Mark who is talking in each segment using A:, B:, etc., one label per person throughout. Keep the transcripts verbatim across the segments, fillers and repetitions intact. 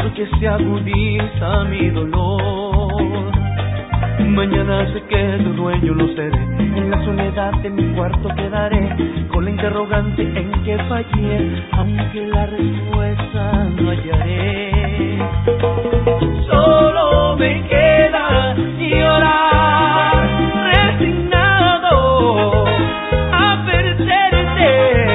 A: porque se agudiza mi dolor. Mañana sé que tu dueño lo seré, en la soledad de mi cuarto quedaré, con la interrogante en que fallé, aunque la respuesta no hallaré. Solo me queda llorar, resignado a perderte.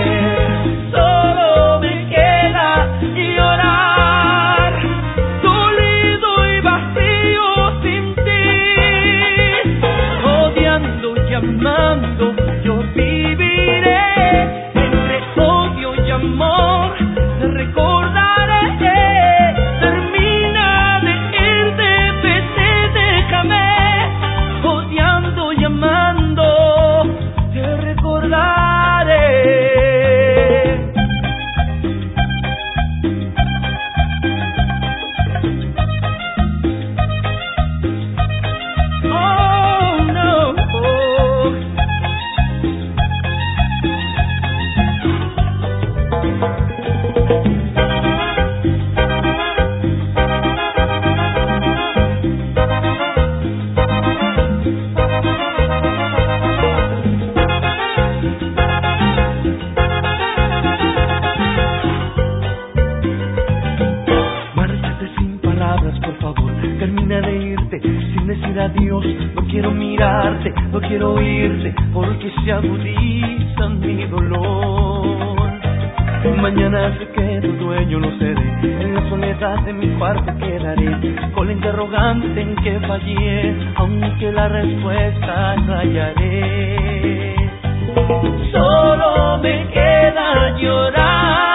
A: Solo me queda llorar, dolido y vacío sin ti. Odiando y amando yo viviré, entre odio y amor te recordaré. Termina de irte, vete, déjame. Odiando y amando te recordaré. Oh no. Márchate sin palabras, por favor. Termina de irte sin decir adiós. No quiero mirarte, no quiero oírte, porque se agudiza mi dolor. Mañana sé que tu dueño lo seré, en la soledad de mi cuarto quedaré, con la interrogante en que fallé, aunque la respuesta no hallaré. Solo me queda llorar.